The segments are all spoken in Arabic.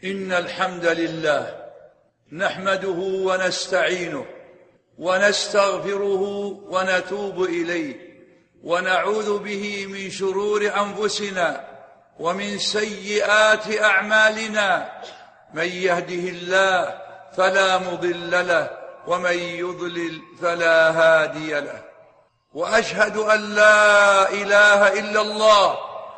إن الحمد لله نحمده ونستعينه ونستغفره ونتوب إليه ونعوذ به من شرور أنفسنا ومن سيئات أعمالنا. من يهده الله فلا مضل له ومن يضلل فلا هادي له. وأشهد أن لا إله إلا الله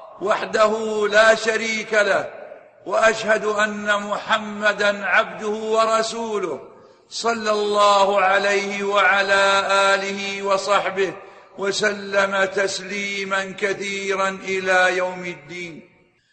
وحده لا شريك له، وأشهد أن محمدًا عبده ورسوله صلى الله عليه وعلى آله وصحبه وسلم تسليمًا كثيرًا إلى يوم الدين.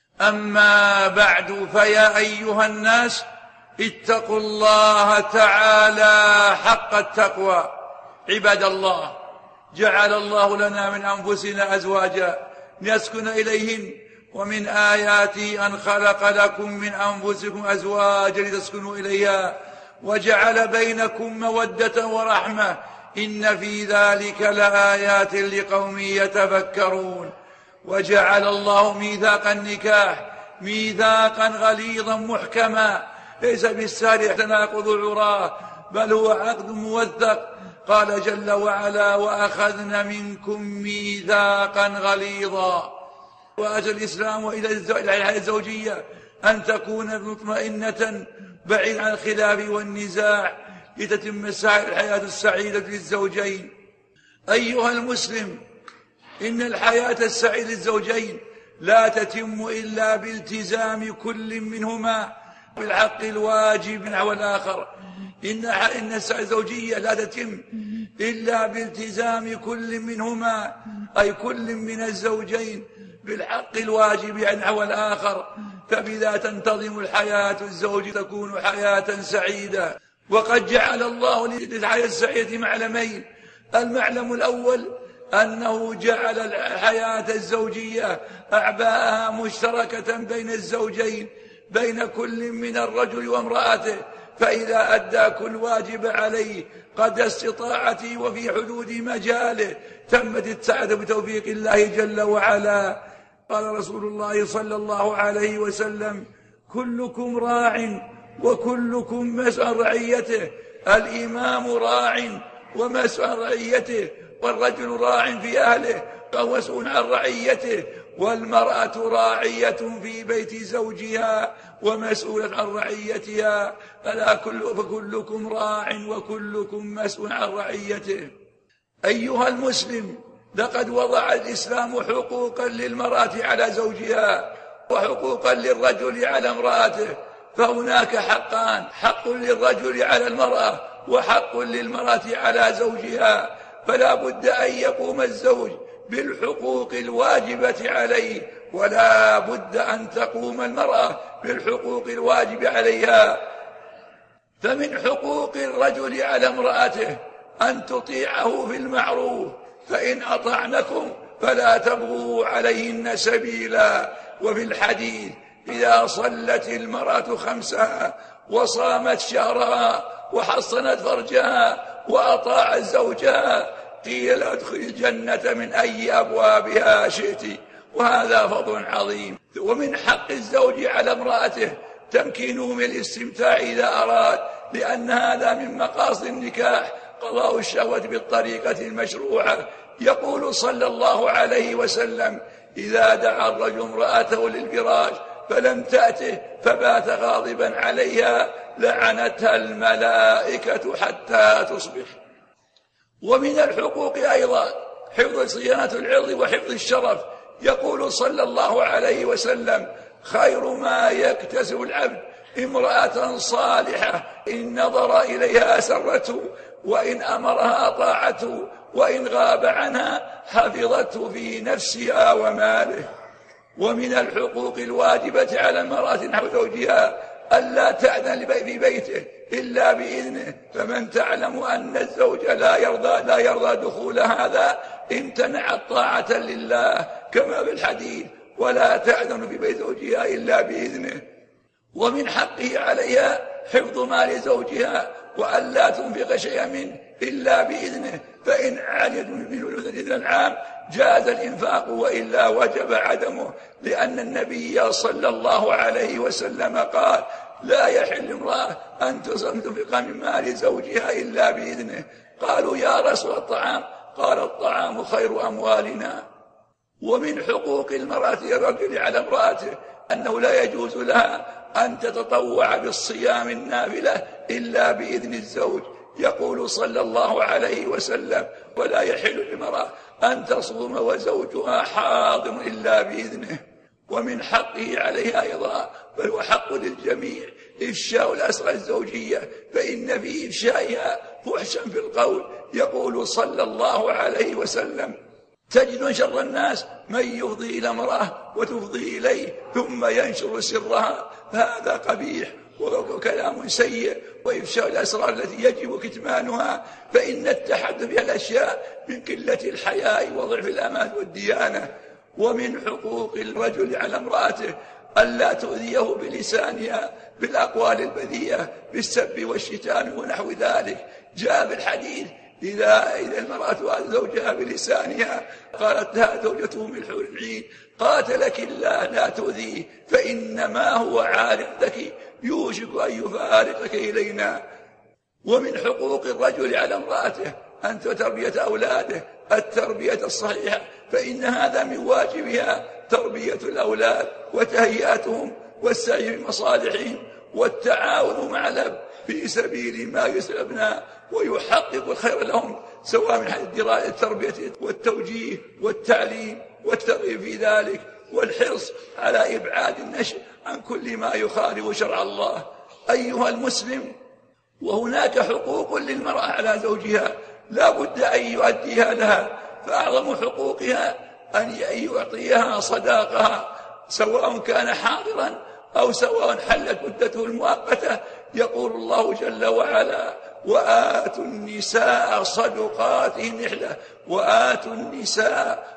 أما بعد، فيا أيها الناس اتقوا الله تعالى حق التقوى. عباد الله، جعل الله لنا من أنفسنا أزواجا لنسكن إليهن، ومن آياته أن خلق لكم من أنفسكم أزواجا لتسكنوا إليها وجعل بينكم مودة ورحمة، إن في ذلك لآيات لقوم يتفكرون. وجعل الله ميثاق النكاح ميثاقا غليظا محكما، ليس بالسهل تناقض عراه، بل هو عقد موثق. قال جل وعلا: وأخذن منكم ميثاقا غليظا. وأتى الإسلام إلى الحياة الزوجية أن تكون مطمئنة بعيد عن الخلاف والنزاع لتتم الحياة السعيدة للزوجين. أيها المسلم، إن الحياة السعيدة للزوجين لا تتم إلا بالتزام كل منهما بالحق الواجب نحو الآخر. إن الزوجية لا تتم إلا بالتزام كل منهما، أي كل من الزوجين، بالحق الواجب نحو الآخر، فبذا تنتظم الحياة الزوجية، تكون حياة سعيدة. وقد جعل الله للحياة السعيدة معلمين: المعلم الأول أنه جعل الحياة الزوجية أعباءها مشتركة بين الزوجين، بين كل من الرجل وامرأته، فإذا أدى كل واجب عليه قدر استطاعته وفي حدود مجاله تمت السعادة بتوفيق الله جل وعلا. قال رسول الله صلى الله عليه وسلم: كلكم راع وكلكم مسؤول عن رعيته. الإمام راع ومسؤول عن رعيته، والرجل راع في أهله ومسؤول عن رعيته، والمرأة راعية في بيت زوجها ومسؤولة عن رعيتها، فكلكم راع وكلكم مسؤول عن رعيته. أيها المسلم، لقد وضع الإسلام حقوقا للمرأة على زوجها وحقوقا للرجل على امرأته، فهناك حقان: حق للرجل على المرأة وحق للمرأة على زوجها، فلا بد أن يقوم الزوج بالحقوق الواجبة عليه، ولا بد أن تقوم المرأة بالحقوق الواجب عليها. فمن حقوق الرجل على امرأته أن تطيعه في المعروف، فإن أطعنكم فلا تبغوا عليهن سبيلا. وفي الحديث: إذا صلت المرأة خمسها وصامت شهرها وحصنت فرجها وأطاعت زوجها قيل ادخل الجنة من أي أبوابها شئت. وهذا فضل عظيم. ومن حق الزوج على امرأته تمكينه من الاستمتاع إذا أراد، لأن هذا من مقاصد النكاح قضاء الشهوة بالطريقة المشروعة. يقول صلى الله عليه وسلم: إذا دعا الرجل امرأته للفراش فلم تأته فبات غاضبا عليها لعنتها الملائكة حتى تصبح. ومن الحقوق أيضا حفظ صيانة العرض وحفظ الشرف. يقول صلى الله عليه وسلم: خير ما يكتسب العبد امرأة صالحة، إن نظر إليها سرته، وإن أمرها أطاعته، وإن غاب عنها حفظته في نفسها وماله. ومن الحقوق الواجبة على المرأة نحو زوجها ألا تأذن في بيته إلا بإذنه، فمن تعلم أن الزوج لا يرضى دخول هذا امتنعت طاعة لله، كما في الحديث: ولا تأذن في بيت زوجها إلا بإذنه. ومن حقه عليها حفظ مال زوجها وألا تنفق شيئا منه إلا بإذنه، فإن عجزوا من الإذن العام جاز الإنفاق وإلا وجب عدمه، لأن النبي صلى الله عليه وسلم قال: لا يحل امرأة أن تنفق من مال زوجها إلا بإذنه. قالوا: يا رسول الطعام؟ قال: الطعام خير أموالنا. ومن حقوق المرأة الرجل على امرأته أنه لا يجوز لها أن تتطوع بالصيام النافلة إلا بإذن الزوج. يقول صلى الله عليه وسلم: ولا يحل للمرأة أن تصوم وزوجها حاضر إلا بإذنه. ومن حقه عليها أيضا، بل هو حق للجميع، إفشاء الأسرار الزوجية، فإن في إفشائها فحشا في القول. يقول صلى الله عليه وسلم: تجد شر الناس من يفضي إلى امرأة وتفضي إليه ثم ينشر سرها، هذا قبيح وكلام سيء. وإفشاء الأسرار التي يجب كتمانها، فإن التحدث بها الأشياء من قلة الحياء وضعف الأمان والديانة. ومن حقوق الرجل على امرأته ألا تؤذيه بلسانها بالأقوال البذيئة بالسب والشتام ونحو ذلك. جاء بالحديث: إذا المرأة أذت زوجها بلسانها قالت لها زوجته من الحور العين: قاتلك الله لا تؤذيه فإنما هو عارضك يوشك أن يفارقك إلينا. ومن حقوق الرجل على امرأته أن تربية أولاده التربية الصحيحة، فإن هذا من واجبها تربية الأولاد وتهيئتهم والسعي بمصالحهم والتعاون مع الأب في سبيل ما يسر الأبناء ويحقق الخير لهم، سواء من حيث التربية والتوجيه والتعليم والترغيب في ذلك، والحرص على إبعاد النشء عن كل ما يخالف شرع الله. أيها المسلم، وهناك حقوق للمرأة على زوجها لا بد أن يؤديها لها، فأعظم حقوقها أن يعطيها صداقها سواء كان حاضرا أو سواء حلت مدته المؤقتة. يقول الله جل وعلا: وآتوا النساء صدقاتهن نحلة، وآتوا النساء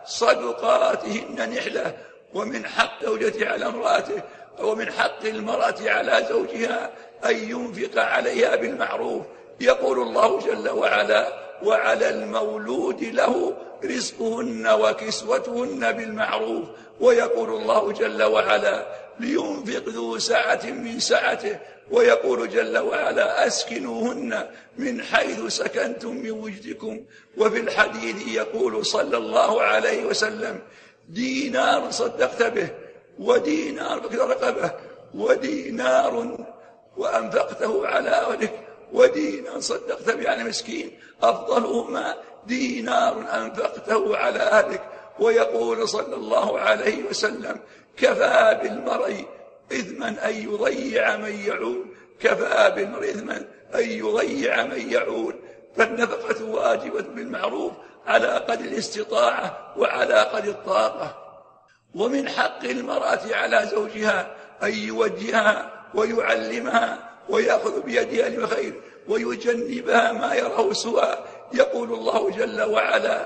صدقاتهن نحلة. ومن حق زوجته على امرأته، ومن حق المرأة على زوجها أن ينفق عليها بالمعروف. يقول الله جل وعلا: وعلى المولود له رزقهن وكسوتهن بالمعروف. ويقول الله جل وعلا: لينفق ذو سعة من سعته. ويقول جل وعلا: أسكنوهن من حيث سكنتم من وجدكم. وفي الحديث يقول صلى الله عليه وسلم: دينار صدقت به، ودينار بكت رقبه، ودينار وأنفقته على أهلك، ودينار صدقت به على مسكين، أفضلهما دينار أنفقته على أهلك. ويقول صلى الله عليه وسلم: كفى بالمرء إثما أن يضيع من يعول، كفى بالمرء إثما أن يضيع من يعول. فالنفقة واجبة بالمعروف على قدر الاستطاعة وعلى قدر الطاقة. ومن حق المرأة على زوجها أن يوجهها ويعلمها ويأخذ بيدها للخير ويجنبها ما يراه سوءا. يقول الله جل وعلا: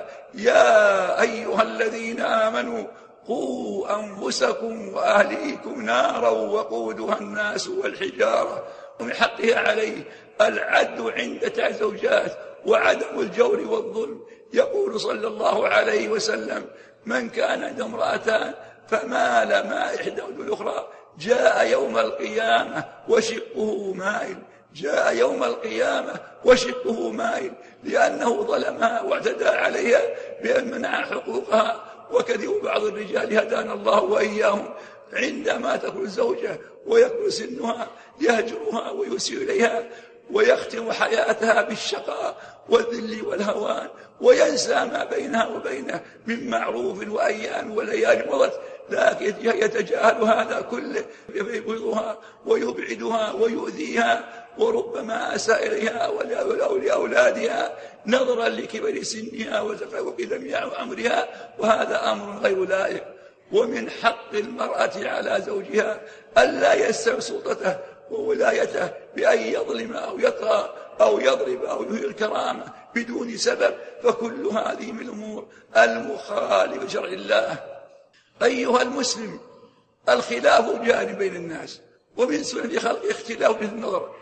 يا أيها الذين آمنوا قوا أنفسكم وأهليكم نارا وقودها الناس والحجارة. ومن حقها عليه العدل عند الزوجات وعدم الجور والظلم. يقول صلى الله عليه وسلم: من كان عنده امرأتان فمال ما إحداهما الأخرى جاء يوم القيامة وشقه مائل، جاء يوم القيامة وشقه مائل، لأنه ظلمها واعتدى عليها بأن منع حقوقها. وكذب بعض الرجال هدانا الله وإياهم عندما تكون الزوجة ويكبر سنها يهجرها ويسيء إليها ويختم حياتها بالشقاء والذل والهوان، وينسى ما بينها وبينه من معروف وأيام وليالي مضت، لكن يتجاهل هذا كله، يبغضها ويبعدها ويؤذيها، وربما أساء إليها ولأولادها نظرا لكبر سنها وتفوق جميع أمرها، وهذا أمر غير لائق. ومن حق المرأة على زوجها ألا يستعمل سلطته وولايته بأن يظلم أو يطغى أو يضرب أو يهين الكرامة بدون سبب، فكل هذه من الأمور المخالفة لشرع الله. أيها المسلم، الخلاف جاري بين الناس، ومن سنة خلق اختلاف النظر،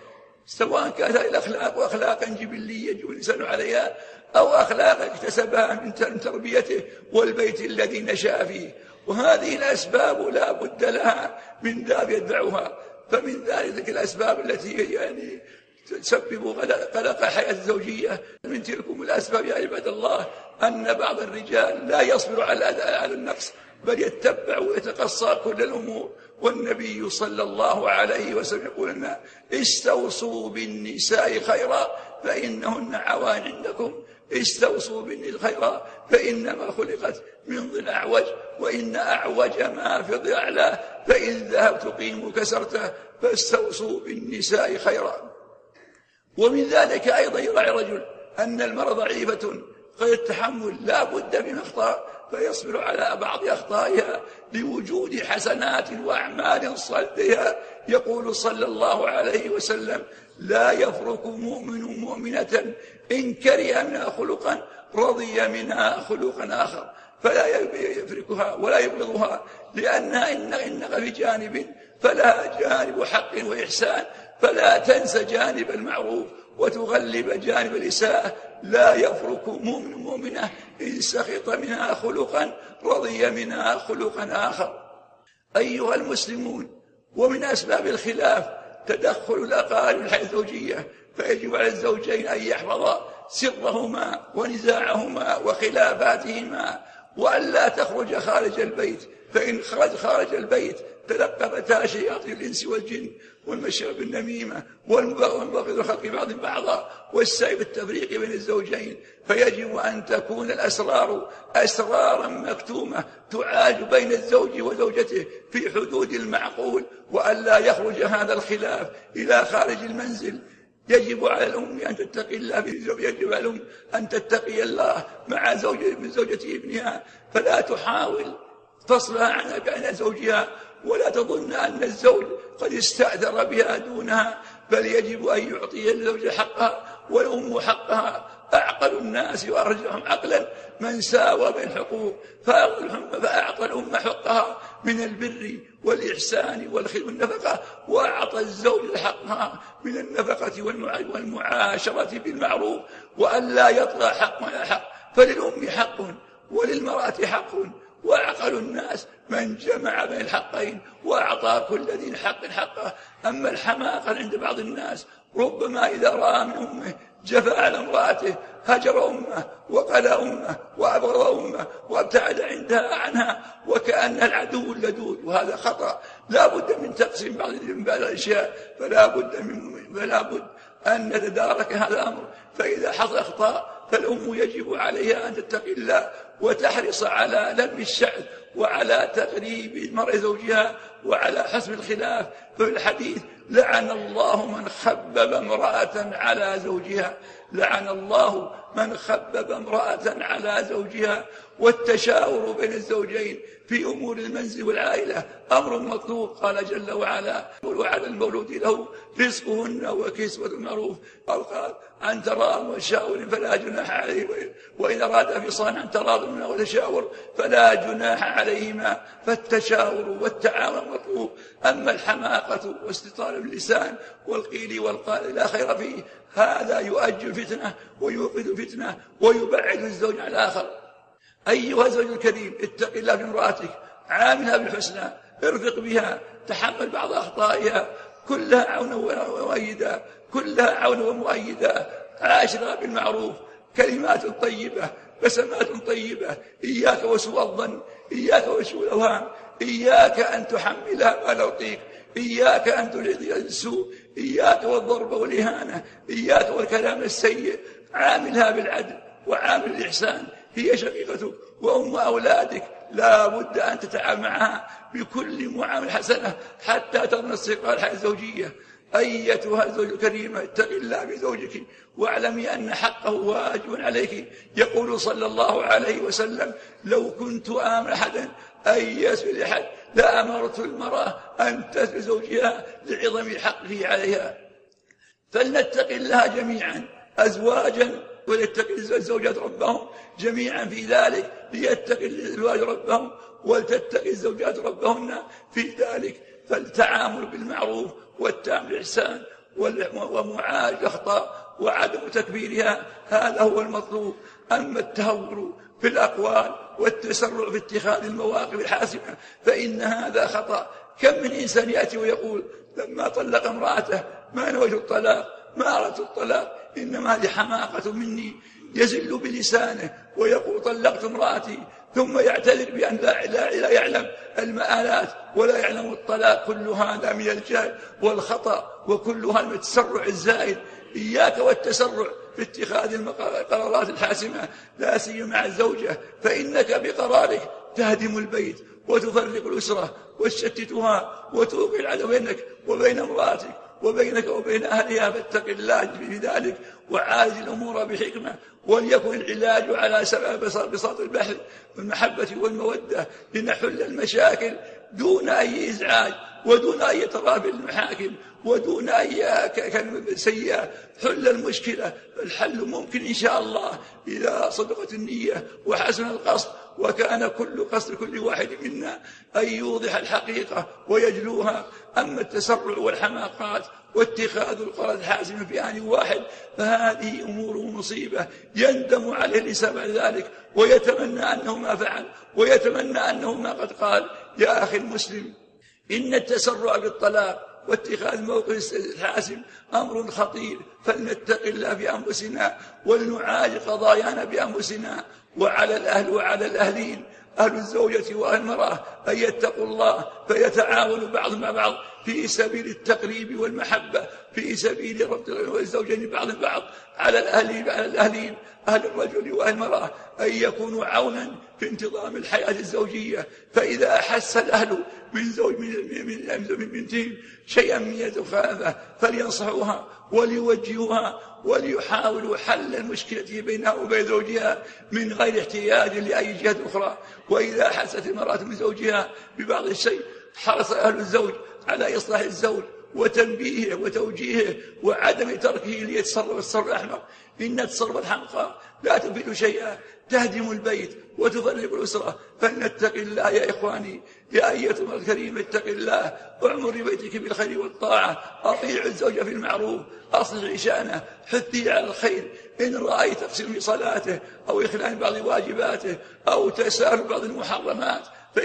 سواء كانت هذه الأخلاق وأخلاقا جبلية يجب الإنسان عليها أو أخلاق اكتسبها من تربيته والبيت الذي نشأ فيه. وهذه الأسباب لا بد لها من باب يتبعها. فمن ذلك الأسباب التي يعني تسبب قلق الحياة الزوجية. من تلكم الأسباب يا عباد الله أن بعض الرجال لا يصبر على النقص، بل يتبع ويتقصى كل الأمور. والنبي صلى الله عليه وسلم يقول لنا: استوصوا بالنساء خيرا فإنهن عوان عندكم. استوصوا بالنساء خيرا فإنما خلقت من ضلع أعوج، وإن أعوج ما في ضلع، فإن ذهبت تقيم كسرته، فاستوصوا بالنساء خيرا. ومن ذلك أيضا يراعي رجل أن المرأة ضعيفة قد التحمل لا بد من أخطاء، فيصبر على بعض أخطائها لوجود حسنات وأعمال صالحة. يقول صلى الله عليه وسلم: لا يفرق مؤمن مؤمنة إن كره منها خلقا رضي منها خلقا آخر، فلا يفرقها ولا يبغضها، لأنها إن في جانب فلها جانب حق وإحسان، فلا تنسى جانب المعروف وتغلب جانب الإساءة. لا يفرق مؤمن مؤمنة إن سخط منها خلقا رضي منها خلقا آخر. أيها المسلمون، ومن أسباب الخلاف تدخل الأقارب في الحياة الزوجية، فيجب على الزوجين أن يحفظا سرهما ونزاعهما وخلافاتهما، وألا تخرج خارج البيت، فإن خرج خارج البيت تلقفتها شياطين الإنس والجن والمشي بالنميمة والبغض الخلق بعض بعضا والسعي بالتفريق بين الزوجين. فيجب أن تكون الأسرار أسرارا مكتومة تعالج بين الزوج وزوجته في حدود المعقول، وألا يخرج هذا الخلاف إلى خارج المنزل. يجب على الأم أن تتقي الله، يجب على الأم أن تتقي الله مع زوجة ابنها، فلا تحاول فصلها عن زوجها، ولا تظن أن الزوج قد استأثر بها دونها، بل يجب أن يعطي الزوج حقها والأم حقها. أعقل الناس وأرجعهم عقلا من ساوى بين الحقوق، فأعطى الأم حقها من البر والإحسان والنفقة، وأعطى الزوج حقها من النفقة والمعاشرة بالمعروف، وأن لا يطغى حق على حق. فللأم حق وللمرأة حق، وأعقل الناس من جمع بين الحقين وأعطى كل ذي حق حقه. أما الحماقة عند بعض الناس ربما إذا رأى من أمه جفى على امرأته هجر أمه وقلى أمه وأبغض أمه وابتعد عنها وكأنها العدو اللدود، وهذا خطأ. لا بد من تقسيم بعض الأشياء، فلا بد أن نتدارك هذا الأمر. فإذا حصل أخطاء فالأم يجب عليها أن تتقي الله وتحرص على لم الشأن وعلى تقريب المرء زوجها وعلى حسم الخلاف. في الحديث: لعن الله من خبب امرأة على زوجها، لعن الله من خبب امرأة على زوجها. والتشاور بين الزوجين في أمور المنزل والعائلة أمر مطلوب. قال جل وعلا: وعلى المولود له رزقهن وكسوة المعروف. قال: عن تراض وتشاور فلا جناح عليه، وإن أراد فصالا عن تراض وتشاور فلا جناح عليهما. فالتشاور والتعاون مطلوب. أما الحماقة واستطال اللسان والقيل والقال لا خير فيه، هذا يؤجل فتنة ويوقظ فتنة ويبعد الزوج عن الآخر. أيها الزوج الكريم، اتق الله في امرأتك، عاملها بالحسنى، ارفق بها، تحمل بعض أخطائها، كلها عون ومؤيدا، كلها عون ومؤيدا. عاشرها بالمعروف، كلمات طيبة، بسمات طيبة. إياك وسوء الظن، إياك وسوء الأوهام، إياك أن تحملها ما لا يطيق، إياك أن تلقي السوء، إياك والضرب والإهانة، إياك والكلام السيء. عاملها بالعدل وعامل الإحسان. هي شقيقتك وأم أولادك، لا بد أن تتعامل معها بكل معاملة حسنة حتى تضمن استقرار الحياة الزوجية. أيتها الزوجة الكريمة، اتق الله بزوجك واعلمي أن حقه واجب عليك. يقول صلى الله عليه وسلم: لو كنت آمر أحدا أن يسأل أحد لأمرت المرأة أن تسأل زوجها لعظم حقه عليها. فلنتق الله جميعا أزواجا، وليتق الزوجات ربهم جميعا في ذلك، ليتق الأزواج ربهم ولتتق الزوجات ربهن في ذلك. فالتعامل بالمعروف والتعامل بالإحسان ومعالجة الأخطاء وعدم تكبيرها، هذا هو المطلوب. أما التهور في الأقوال والتسرع في اتخاذ المواقف الحاسمة فإن هذا خطأ. كم من إنسان يأتي ويقول لما طلق امرأته ما نويت الطلاق، ما أردت الطلاق، إنما هذه حماقة مني، يزل بلسانه ويقول طلقت امرأتي، ثم يعتذر بأن لا يعلم المآلات ولا يعلم الطلاق. كل هذا من الجهل والخطأ، وكل هذا من التسرع الزائد. إياك والتسرع في اتخاذ القرارات الحاسمة، لا سيما مع الزوجة، فإنك بقرارك تهدم البيت وتفرق الأسرة وتشتتها وتوقع العداوة بينك وبين امرأتك وبينك وبين أهلها. فاتق الله في ذلك وعالج الأمور بحكمة، وليكن العلاج على سبب بساط البحر والمحبة والمودة لنحل المشاكل دون أي إزعاج ودون أي تراب المحاكم ودون أي كلمة سيئة. حل المشكلة، الحل ممكن إن شاء الله إذا صدقت النية وحسن القصد، وكان كل قصد كل واحد منا أن يوضح الحقيقة ويجلوها. أما التسرع والحماقات واتخاذ القرار الحاسم في آن واحد فهذه أمور مصيبة يندم عليه الإنسان بعد ذلك ويتمنى أنه ما فعل ويتمنى أنه ما قد قال. يا أخي المسلم، إن التسرع بالطلاق واتخاذ موقف الحاسم أمر خطير، فلنتق الله بأنفسنا ولنعالج قضايانا بأنفسنا. وعلى الأهل وعلى الأهلين، أهل الزوجة وأهل المرأة، أن يتقوا الله فيتعاونوا بعضهم مع بعض في سبيل التقريب والمحبة، في سبيل ربط الزوجين بعض البعض. على الأهلين أهل الرجل وأهل المرأة أن يكونوا عونا في انتظام الحياة الزوجية. فإذا أحس الأهل من زوج من بنتهم شيئا من الخلافة فلينصحوها وليوجهوها وليحاولوا حل المشكلة بينها وبين زوجها من غير احتياج لأي جهة أخرى. وإذا أحست المرأة من زوجها ببعض الشيء حرص أهل الزوج على إصلاح الزوج وتنبيهه وتوجيهه وعدم تركه ليتصرف التصرف الأحمق. إن التصرف الحمقى لا تفيد شيئا، تهدم البيت وتفرق الأسرة. فلنتق الله يا إخواني، يا أيتها الكريم اتق الله، اعمري بيتك بالخير والطاعة، أطيع الزوج في المعروف، أصلح شأنه، حثي على الخير. إن رأيت تقصير في صلاته أو إخلال بعض واجباته أو تساهل بعض المحرمات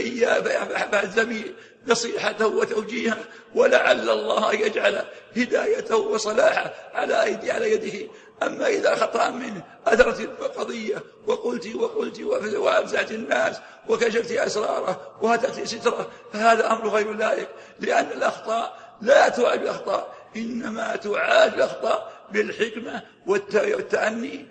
فالزمي نصيحته وتوجيهه، ولعل الله أن يجعل هدايته وصلاحه على يده. أما إذا خطأ منه أثرت القضية وقلت وأفزعت الناس وكشفت أسراره وهتكت ستره، فهذا أمر غير لائق، لأن الأخطاء لا تعالج الأخطاء، إنما تعالج الأخطاء بالحكمة والتأني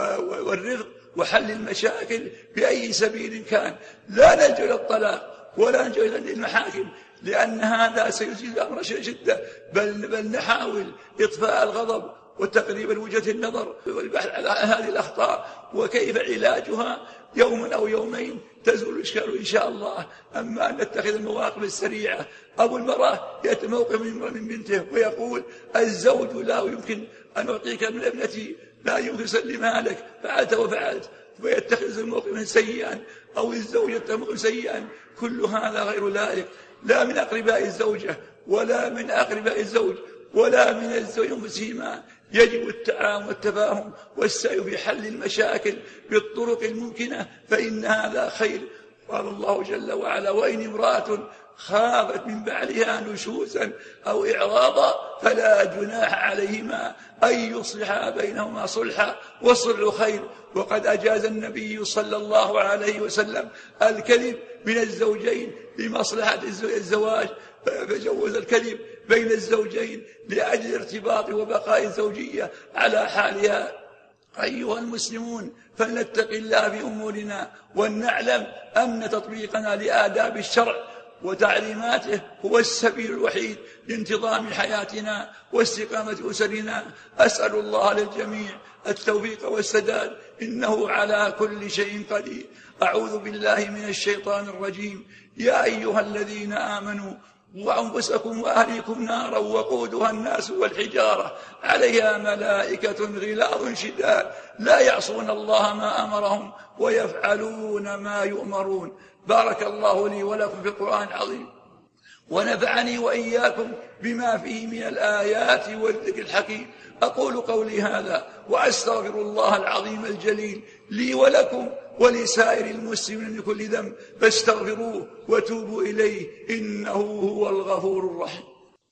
والرفق وحل المشاكل بأي سبيل كان. لا نلجأ إلى الطلاق ولا نلجأ إلى المحاكم، لأن هذا سيزيد الأمر شدة، بل نحاول إطفاء الغضب وتقريب وجهة النظر والبحث على هذه الأخطاء وكيف علاجها. يوما أو يومين تزول الإشكال إن شاء الله. أما أن نتخذ المواقف السريعة، أو المرأة يأتي موقف من بنته ويقول الزوج لا يمكن أن أعطيك من ابنتي، لا يمكن سلمها لك، فعلت وفعلت، ويتخذ الموقف سيئا، أو الزوجة موقف سيئا. كل هذا غير لائق، لا من أقرباء الزوجة ولا من أقرباء الزوج ولا من الزوج أنفسهما. يجب التعاون والتفاهم والسعي في حل المشاكل بالطرق الممكنة، فإن هذا خير. قال الله جل وعلا: وإن امرأة خافت من بعلها نشوزا أو إعراضا فلا جناح عليهما أن يصلحا بينهما صلحا، والصلح خير. وقد أجاز النبي صلى الله عليه وسلم الكذب من الزوجين لمصلحة الزواج، فجوز الكذب بين الزوجين لأجل الارتباط وبقاء الزوجية على حالها. أيها المسلمون، فلنتق الله بأمورنا ولنعلم أن تطبيقنا لآداب الشرع وتعليماته هو السبيل الوحيد لانتظام حياتنا واستقامة أسرنا. أسأل الله للجميع التوفيق والسداد، إنه على كل شيء قدير. أعوذ بالله من الشيطان الرجيم. يا أيها الذين آمنوا وأنفسكم وأهليكم نارا وقودها الناس والحجارة عليها ملائكة غلاظ شداد لا يعصون الله ما أمرهم ويفعلون ما يؤمرون. بارك الله لي ولكم في القرآن العظيم، ونفعني وإياكم بما فيه من الآيات والذكر الحكيم. أقول قولي هذا وأستغفر الله العظيم الجليل لي ولكم ولسائر المسلمين من كل ذنب، فاستغفروه وتوبوا إليه إنه هو الغفور الرحيم.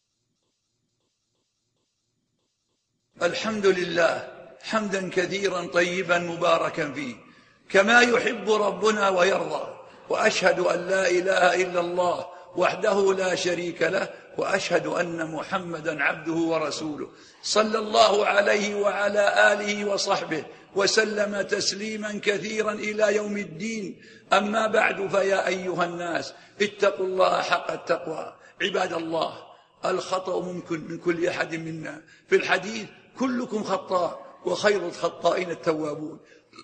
الحمد لله حمدا كثيرا طيبا مباركا فيه كما يحب ربنا ويرضى، وأشهد أن لا إله إلا الله وحده لا شريك له، وأشهد أن محمدا عبده ورسوله صلى الله عليه وعلى آله وصحبه وسلم تسليما كثيرا إلى يوم الدين. أما بعد، فيا أيها الناس اتقوا الله حق التقوى. عباد الله، الخطأ ممكن من كل أحد منا. في الحديث كلكم خطاء وخير الخطائين التوابون.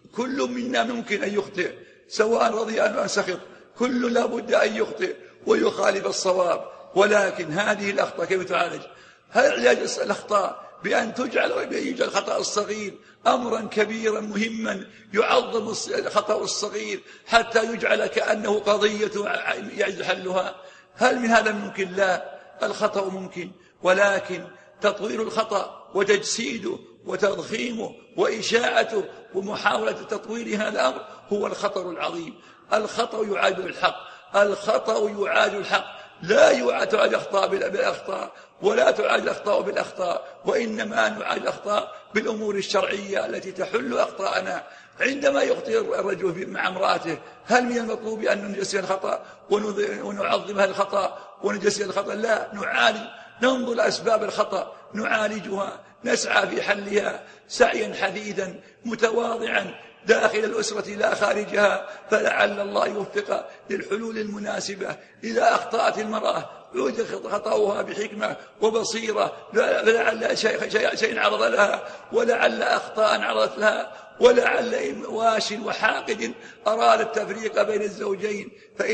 كل منا ممكن أن يخطئ، سواء رضي أم سخط، كل لا بد أن يخطئ ويخالف الصواب. ولكن هذه الأخطاء كيف تعالج؟ هل علاج الأخطاء بأن يجعل الخطأ الصغير أمرا كبيرا مهما يعظم الخطأ الصغير حتى يجعل كأنه قضية يعز حلها؟ هل من هذا ممكن؟ لا، الخطأ ممكن، ولكن تطوير الخطأ وتجسيده وتضخيمه وإشاعته ومحاولة تطوير هذا الأمر هو الخطر العظيم. الخطأ يعاد الحق، الخطأ يعاد الحق، لا تعاد الأخطاء بالأخطاء، ولا تعاد الأخطاء بالأخطاء، وإنما نعاد الأخطاء بالأمور الشرعية التي تحل أخطاءنا. عندما يخطئ الرجل مع امرأته، هل من المطلوب أن نجسي الخطأ ونعظم هذا الخطأ ونجسي الخطأ؟ لا، نعالج، ننظر أسباب الخطأ، نعالجها، نسعى في حلها سعيا حثيثا متواضعا داخل الأسرة لا خارجها، فلعل الله يوفق للحلول المناسبة. إذا أخطأت المرأة عود خطأها بحكمة وبصيرة، فلعل شيء عرض لها، ولعل أخطاء عرضت لها، ولعل واش وحاقد أراد التفريق بين الزوجين،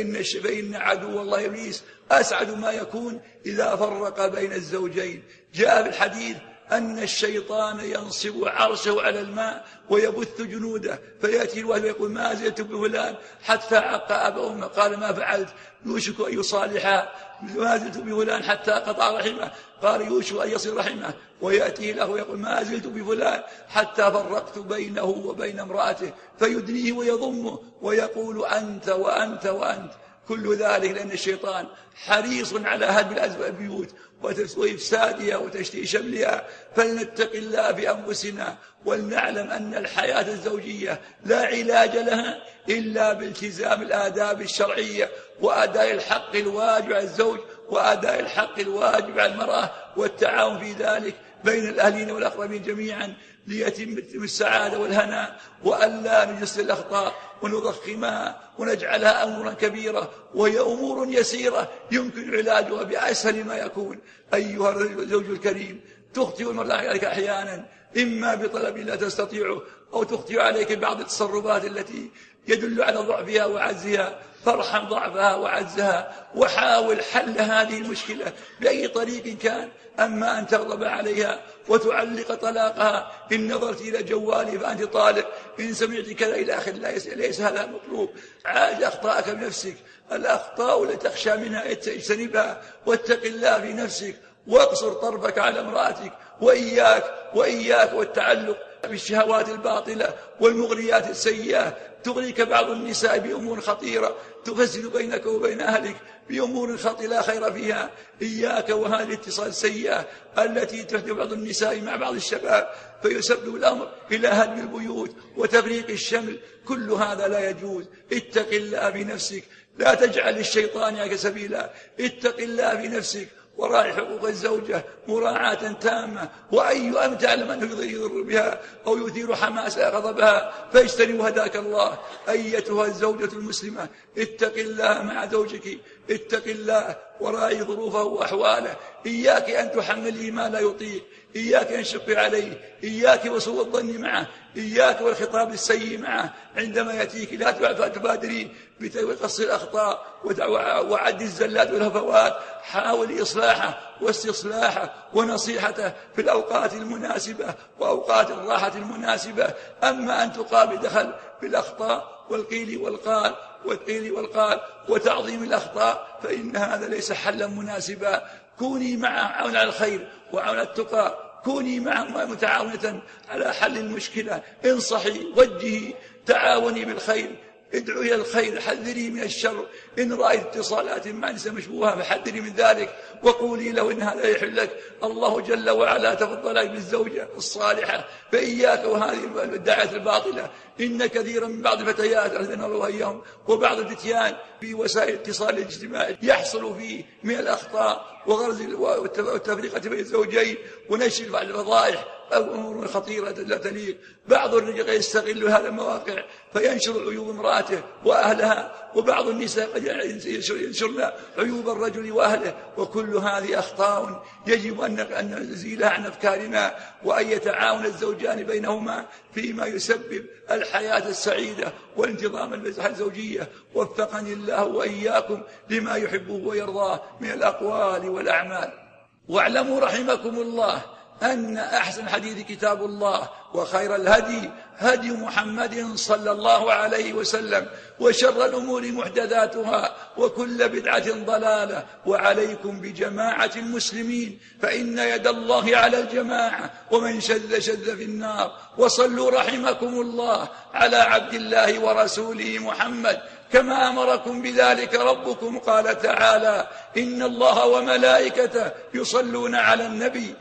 فإن عدو الله إبليس أسعد ما يكون إذا فرق بين الزوجين. جاء في الحديث أن الشيطان ينصب عرشه على الماء ويبث جنوده، فيأتي الواحد ويقول ما زلت بفلان حتى عق أبا أمه، قال ما فعلت؟ يوشك أن يصالحا. ما زلت بفلان حتى قطع رحمه، قال يوشك أن يصل رحمه. ويأتيه الأخ ويقول ما زلت بفلان حتى فرقت بينه وبين امرأته، فيدنيه ويضمه ويقول أنت وأنت وأنت. كل ذلك لأن الشيطان حريص على هدم البيوت وإفسادها وتشتيت شملها. فلنتق الله بأنفسنا، ولنعلم أن الحياة الزوجية لا علاج لها إلا بالتزام الآداب الشرعية وأداء الحق الواجب على الزوج وأداء الحق الواجب على المرأة، والتعاون في ذلك بين الأهلين والأقربين جميعا ليتم السعادة والهناء، وألا نجسد الأخطاء ونضخمها ونجعلها أمورا كبيرة، وهي أمور يسيرة يمكن علاجها بأسهل ما يكون. أيها الزوج الكريم، تخطئ المرأة عليك أحيانا إما بطلب لا تستطيعه، أو تخطئ عليك بعض التصرفات التي يدل على ضعفها وعجزها، فارحم ضعفها وعجزها وحاول حل هذه المشكلة بأي طريق كان. أما أن تغضب عليها وتعلق طلاقها، إن نظرت إلى جوالي فأنت طالق، إن سمعت كذا إلى آخر، ليس هذا مطلوب. عالج أخطاءك بنفسك، الأخطاء التي تخشى منها اجتنبها، واتق الله في نفسك، واقصر طرفك على امرأتك، وإياك والتعلق بالشهوات الباطلة والمغريات السيئة. تغريك بعض النساء بأمور خطيرة تفسد بينك وبين أهلك بأمور خطيرة لا خير فيها. إياك وهذه الاتصال السيئة التي تحدث بعض النساء مع بعض الشباب، فيسبب الأمر إلى هدم البيوت وتفريق الشمل. كل هذا لا يجوز. اتق الله بنفسك، لا تجعل الشيطان لك سبيلا. اتق الله بنفسك وراعي حقوق الزوجة مراعاة تامة، وأي أن تعلم أنه يضر بها أو يثير حماس غضبها فاجتنبوا هداك الله. أيتها الزوجة المسلمة، اتق الله مع زوجك، اتق الله وراعي ظروفه وأحواله. إياك أن تحملي ما لا يطيق، إياك أن تشق عليه، إياك وسوء الظن معه، إياك والخطاب السيء معه عندما يأتيك. لا تبادرين بقص الأخطاء وعد الزلات والهفوات. حاول إصلاحه واستصلاحه ونصيحته في الأوقات المناسبة وأوقات الراحة المناسبة. أما أن تقابل دخل بالأخطاء والقيل والقال والقيل والقال وتعظيم الأخطاء، فإن هذا ليس حلا مناسبا. كوني مع عون على الخير وعون التقى، كوني معه متعاونة على حل المشكلة، انصحي، وجهي، تعاوني بالخير، ادعو إلى الخير، حذري من الشر. إن رأيت اتصالات مع نساء مشبوهة فحذري من ذلك، وقولي له إن هذا يحل لك. الله جل وعلا تفضل بالزوجة الصالحة، فإياك وهذه الدعاية الباطلة. إن كثيرا من بعض الفتيات رضينا الله وإياهم وبعض الفتيان في وسائل الاتصال الاجتماعي يحصل فيه من الأخطاء وغرز والتفرقة بين الزوجين ونشر بعض الفضائح أو أمور خطيرة لا تليق. بعض الرجال يستغل هذا المواقع فينشر عيوب امرأته وأهلها، وبعض النساء قد ينشرن عيوب الرجل وأهله، وكل هذه أخطاء يجب أن نزيلها عن أفكارنا، وأن يتعاون الزوجان بينهما فيما يسبب الحياة السعيدة والانتظام الزوجية. وفقني الله وإياكم لما يحبه ويرضاه من الأقوال والأعمال. واعلموا رحمكم الله أن أحسن الحديث كتاب الله، وخير الهدي هدي محمد صلى الله عليه وسلم، وشر الأمور محدثاتها، وكل بدعة ضلالة. وعليكم بجماعة المسلمين، فإن يد الله على الجماعة، ومن شذ شذ في النار. وصلوا رحمكم الله على عبد الله ورسوله محمد كما أمركم بذلك ربكم. قال تعالى: إن الله وملائكته يصلون على النبي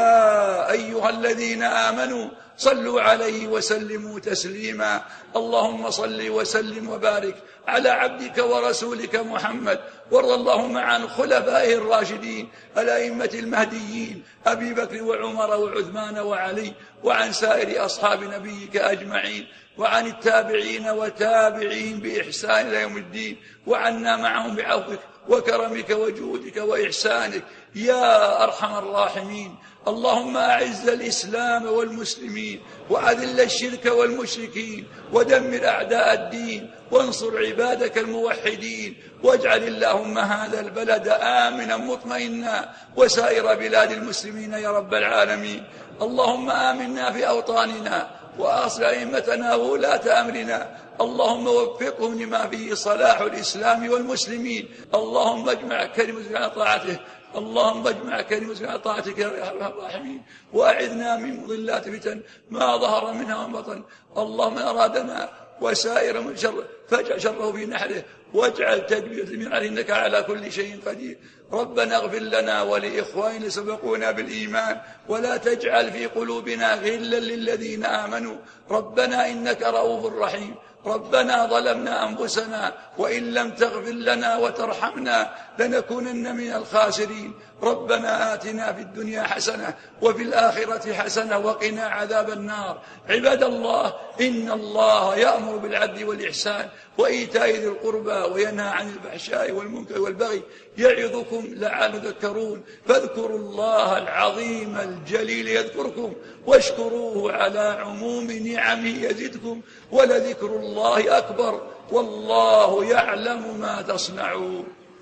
يا أيها الذين آمنوا صلوا عليه وسلموا تسليما. اللهم صل وسلم وبارك على عبدك ورسولك محمد، وارض اللهم عن خلفائه الراشدين الأئمة المهديين أبي بكر وعمر وعثمان وعلي، وعن سائر أصحاب نبيك أجمعين، وعن التابعين وتابعين بإحسان إلى يوم الدين، وعنا معهم بعفوك وكرمك وجودك وإحسانك يا أرحم الراحمين. اللهم أعز الإسلام والمسلمين، وأذل الشرك والمشركين، ودمر أعداء الدين، وانصر عبادك الموحدين. واجعل اللهم هذا البلد آمنا مطمئنا، وسائر بلاد المسلمين يا رب العالمين. اللهم آمنا في أوطاننا، وأصلح أئمتنا وولاة أمرنا. اللهم وفقهم لما فيه صلاح الإسلام والمسلمين. اللهم اجمع كلمة على طاعته، اللهم اجمع كلمة على طاعتك يا أرحم الراحمين، وأعذنا من مضلات فتن ما ظهر منها وبطن. اللهم أرادنا وسائر من شر فاجعل شره في نحره، واجعل تدبير من عليه إنك على كل شيء قدير. ربنا اغفر لنا ولإخواننا سبقونا بالإيمان، ولا تجعل في قلوبنا غلا للذين آمنوا. ربنا إنك رؤوف رحيم. ربنا ظلمنا أنفسنا، وإن لم تغفر لنا وترحمنا لنكونن من الخاسرين. ربنا آتنا في الدنيا حسنة وفي الآخرة حسنة وقنا عذاب النار. عباد الله، إن الله يأمر بالعدل والإحسان وإيتاء ذي القربى، وينهى عن الفحشاء والمنكر والبغي، يعظكم لعلكم تذكرون. فاذكروا الله العظيم الجليل يذكركم، واشكروه على عموم نعمه يزدكم، ولذكر الله أكبر، والله يعلم ما تصنعون.